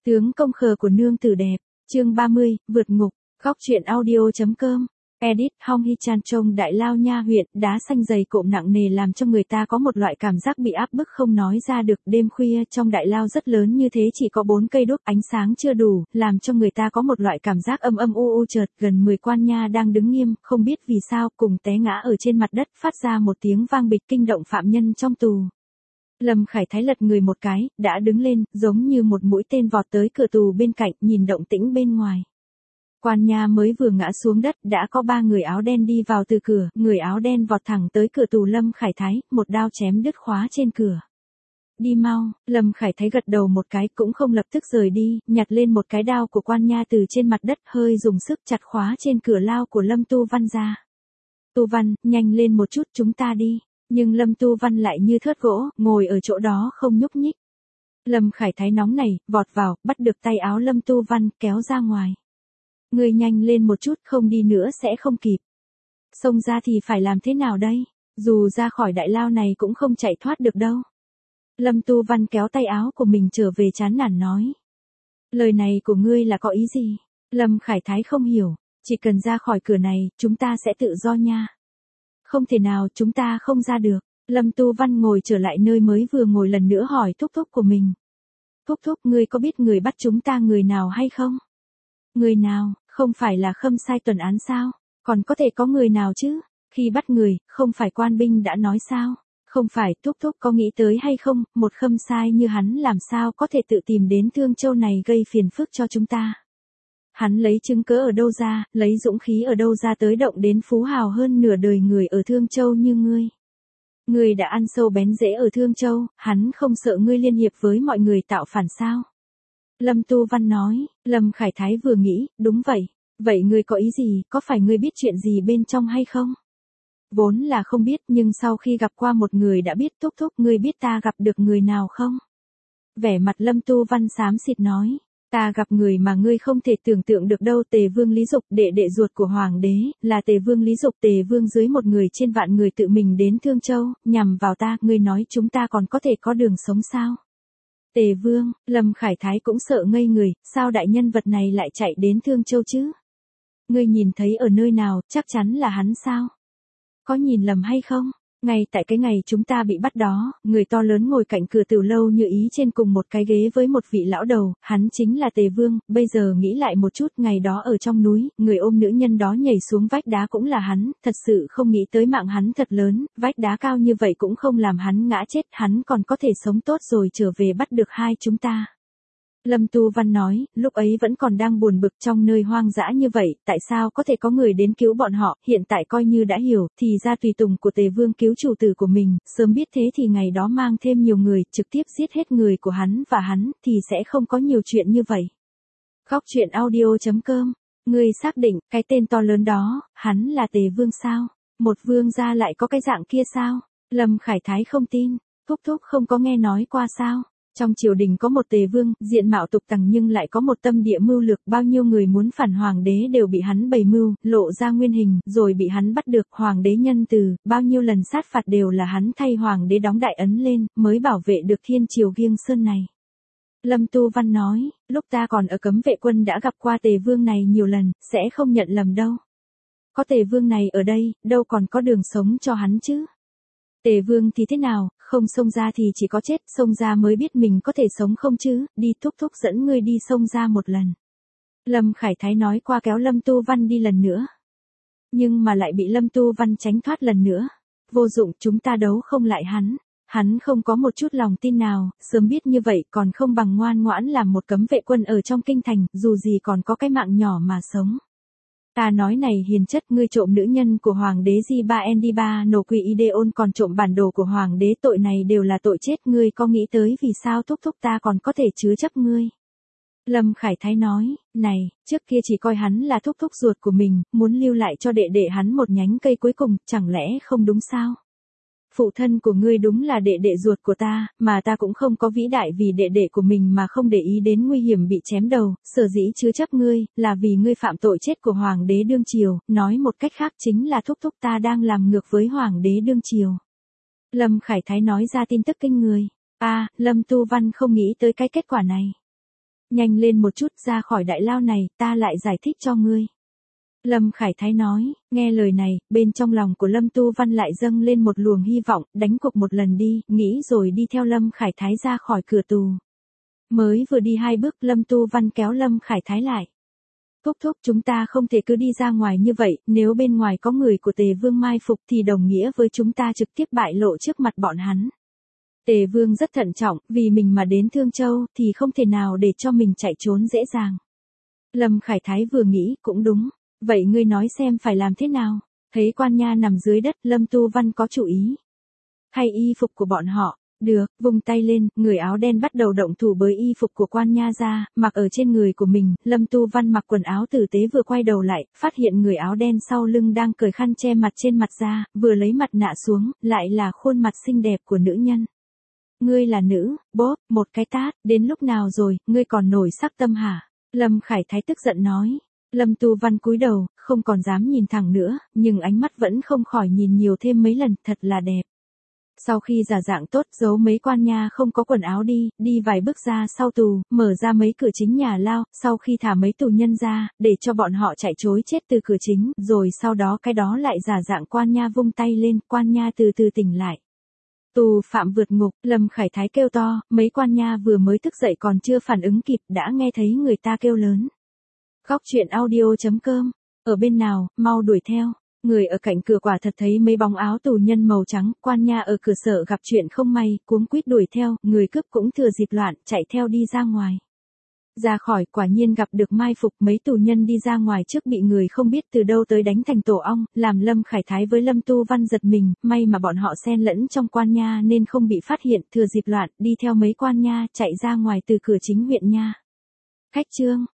Tướng công khờ của nương tử đẹp, chương 30, vượt ngục, góc truyện audio.com. Edit, Hong Hee Chan trông Đại Lao Nha huyện, đá xanh dày cộm nặng nề làm cho người ta có một loại cảm giác bị áp bức không nói ra được. Đêm khuya trong đại lao rất lớn như thế chỉ có 4 cây đuốc, ánh sáng chưa đủ, làm cho người ta có một loại cảm giác âm âm u u. Chợt gần 10 quan nha đang đứng nghiêm, không biết vì sao, cùng té ngã ở trên mặt đất, phát ra một tiếng vang bịch kinh động phạm nhân trong tù. Lâm Khải Thái lật người một cái, đã đứng lên, giống như một mũi tên vọt tới cửa tù bên cạnh, nhìn động tĩnh bên ngoài. Quan nha mới vừa ngã xuống đất, đã có 3 người áo đen đi vào từ cửa, người áo đen vọt thẳng tới cửa tù Lâm Khải Thái, một đao chém đứt khóa trên cửa. Đi mau, Lâm Khải Thái gật đầu một cái, cũng không lập tức rời đi, nhặt lên một cái đao của quan nha từ trên mặt đất, hơi dùng sức chặt khóa trên cửa lao của Lâm Tu Văn ra. Tu Văn, nhanh lên một chút, chúng ta đi. Nhưng Lâm Tu Văn lại như thớt gỗ, ngồi ở chỗ đó không nhúc nhích. Lâm Khải Thái nóng này, vọt vào, bắt được tay áo Lâm Tu Văn, kéo ra ngoài. Ngươi nhanh lên một chút, không đi nữa sẽ không kịp. Xông ra thì phải làm thế nào đây? Dù ra khỏi đại lao này cũng không chạy thoát được đâu. Lâm Tu Văn kéo tay áo của mình trở về, chán nản nói. Lời này của ngươi là có ý gì? Lâm Khải Thái không hiểu, chỉ cần ra khỏi cửa này, chúng ta sẽ tự do nha. Không thể nào, chúng ta không ra được. Lâm Tu Văn ngồi trở lại nơi mới vừa ngồi, lần nữa hỏi thúc thúc của mình. Thúc thúc, ngươi có biết người bắt chúng ta người nào hay không? Người nào, không phải là Khâm Sai tuần án sao? Còn có thể có người nào chứ? Khi bắt người, không phải quan binh đã nói sao? Không phải, thúc thúc có nghĩ tới hay không, một Khâm Sai như hắn làm sao có thể tự tìm đến Thương Châu này gây phiền phức cho chúng ta? Hắn lấy chứng cớ ở đâu ra, lấy dũng khí ở đâu ra tới động đến phú hào hơn nửa đời người ở Thương Châu như ngươi? Ngươi đã ăn sâu bén rễ ở Thương Châu, hắn không sợ ngươi liên hiệp với mọi người tạo phản sao? Lâm Tu Văn nói. Lâm Khải Thái vừa nghĩ, đúng vậy. Vậy ngươi có ý gì, có phải ngươi biết chuyện gì bên trong hay không? Vốn là không biết, nhưng sau khi gặp qua một người đã biết. Thúc thúc, ngươi biết ta gặp được người nào không? Vẻ mặt Lâm Tu Văn xám xịt nói. Ta gặp người mà ngươi không thể tưởng tượng được đâu. Tề Vương Lý Dục, đệ đệ ruột của Hoàng đế, là Tề Vương Lý Dục. Tề Vương dưới một người trên vạn người tự mình đến Thương Châu, nhằm vào ta. Ngươi nói chúng ta còn có thể có đường sống sao? Tề Vương, Lâm Khải Thái cũng sợ ngây người, sao đại nhân vật này lại chạy đến Thương Châu chứ? Ngươi nhìn thấy ở nơi nào, chắc chắn là hắn sao? Có nhìn lầm hay không? Ngay tại cái ngày chúng ta bị bắt đó, người to lớn ngồi cạnh cửa Tiểu Lâu Như Ý trên cùng một cái ghế với một vị lão đầu, hắn chính là Tề Vương. Bây giờ nghĩ lại một chút, ngày đó ở trong núi, người ôm nữ nhân đó nhảy xuống vách đá cũng là hắn, thật sự không nghĩ tới mạng hắn thật lớn, vách đá cao như vậy cũng không làm hắn ngã chết, hắn còn có thể sống tốt rồi trở về bắt được hai chúng ta. Lâm Tu Văn nói, lúc ấy vẫn còn đang buồn bực trong nơi hoang dã như vậy, tại sao có thể có người đến cứu bọn họ, hiện tại coi như đã hiểu, thì ra tùy tùng của Tề Vương cứu chủ tử của mình, sớm biết thế thì ngày đó mang thêm nhiều người, trực tiếp giết hết người của hắn và hắn, thì sẽ không có nhiều chuyện như vậy. Góc truyện audio.com, ngươi xác định, cái tên to lớn đó, hắn là Tề Vương sao? Một vương gia lại có cái dạng kia sao? Lâm Khải Thái không tin, thúc thúc không có nghe nói qua sao? Trong triều đình có một Tề Vương, diện mạo tục tằng nhưng lại có một tâm địa mưu lược, bao nhiêu người muốn phản hoàng đế đều bị hắn bày mưu, lộ ra nguyên hình, rồi bị hắn bắt được. Hoàng đế nhân từ, bao nhiêu lần sát phạt đều là hắn thay hoàng đế đóng đại ấn lên, mới bảo vệ được thiên triều Giêng Sơn này. Lâm Tu Văn nói, lúc ta còn ở cấm vệ quân đã gặp qua Tề Vương này nhiều lần, sẽ không nhận lầm đâu. Có Tề Vương này ở đây, đâu còn có đường sống cho hắn chứ. Tề Vương thì thế nào, không xông ra thì chỉ có chết, xông ra mới biết mình có thể sống không chứ, đi thúc thúc dẫn ngươi đi xông ra một lần. Lâm Khải Thái nói qua kéo Lâm Tu Văn đi lần nữa. Nhưng mà lại bị Lâm Tu Văn tránh thoát lần nữa. Vô dụng, chúng ta đấu không lại hắn. Hắn không có một chút lòng tin nào, sớm biết như vậy còn không bằng ngoan ngoãn làm một cấm vệ quân ở trong kinh thành, dù gì còn có cái mạng nhỏ mà sống. Ta nói này hiền chất, ngươi trộm nữ nhân của hoàng đế Di-ba nổ quỷ Ideon còn trộm bản đồ của hoàng đế, tội này đều là tội chết, ngươi có nghĩ tới vì sao thúc thúc ta còn có thể chứa chấp ngươi? Lâm Khải Thái nói, này, trước kia chỉ coi hắn là thúc thúc ruột của mình, muốn lưu lại cho đệ đệ hắn một nhánh cây cuối cùng, chẳng lẽ không đúng sao? Phụ thân của ngươi đúng là đệ đệ ruột của ta, mà ta cũng không có vĩ đại vì đệ đệ của mình mà không để ý đến nguy hiểm bị chém đầu, sở dĩ chứa chấp ngươi, là vì ngươi phạm tội chết của hoàng đế đương triều, nói một cách khác chính là thúc thúc ta đang làm ngược với hoàng đế đương triều. Lâm Khải Thái nói ra tin tức kinh người. Lâm Tu Văn không nghĩ tới cái kết quả này. Nhanh lên một chút ra khỏi đại lao này, ta lại giải thích cho ngươi. Lâm Khải Thái nói, nghe lời này, bên trong lòng của Lâm Tu Văn lại dâng lên một luồng hy vọng, đánh cuộc một lần đi, nghĩ rồi đi theo Lâm Khải Thái ra khỏi cửa tù. Mới vừa đi 2 bước, Lâm Tu Văn kéo Lâm Khải Thái lại. Thúc thúc, chúng ta không thể cứ đi ra ngoài như vậy, nếu bên ngoài có người của Tề Vương mai phục thì đồng nghĩa với chúng ta trực tiếp bại lộ trước mặt bọn hắn. Tề Vương rất thận trọng, vì mình mà đến Thương Châu thì không thể nào để cho mình chạy trốn dễ dàng. Lâm Khải Thái vừa nghĩ, cũng đúng. Vậy ngươi nói xem phải làm thế nào? Thấy quan nha nằm dưới đất, Lâm Tu Văn có chủ ý. Thay y phục của bọn họ. Được, vung tay lên, người áo đen bắt đầu động thủ bới y phục của quan nha ra, mặc ở trên người của mình. Lâm Tu Văn mặc quần áo tử tế vừa quay đầu lại, phát hiện người áo đen sau lưng đang cởi khăn che mặt trên mặt ra, vừa lấy mặt nạ xuống, lại là khuôn mặt xinh đẹp của nữ nhân. Ngươi là nữ, bốp, một cái tát, đến lúc nào rồi, ngươi còn nổi sắc tâm hả? Lâm Khải Thái tức giận nói. Lâm Tu Văn cúi đầu, không còn dám nhìn thẳng nữa, nhưng ánh mắt vẫn không khỏi nhìn nhiều thêm mấy lần, thật là đẹp. Sau khi giả dạng tốt, giấu mấy quan nha không có quần áo đi vài bước ra sau tù, mở ra mấy cửa chính nhà lao, sau khi thả mấy tù nhân ra, để cho bọn họ chạy trối chết từ cửa chính, rồi sau đó cái đó lại giả dạng quan nha vung tay lên, quan nha từ từ tỉnh lại. Tù phạm vượt ngục, Lâm Khải Thái kêu to, mấy quan nha vừa mới thức dậy còn chưa phản ứng kịp, đã nghe thấy người ta kêu lớn. Khóc chuyện audio.com, ở bên nào, mau đuổi theo. Người ở cạnh cửa quả thật thấy mấy bóng áo tù nhân màu trắng, quan nha ở cửa sợ gặp chuyện không may, cuống quýt đuổi theo, người cướp cũng thừa dịp loạn, chạy theo đi ra ngoài. Ra khỏi, quả nhiên gặp được mai phục, mấy tù nhân đi ra ngoài trước bị người không biết từ đâu tới đánh thành tổ ong, làm Lâm Khải Thái với Lâm Tu Văn giật mình, may mà bọn họ xen lẫn trong quan nha nên không bị phát hiện, thừa dịp loạn, đi theo mấy quan nha, chạy ra ngoài từ cửa chính huyện nha. Khách trương.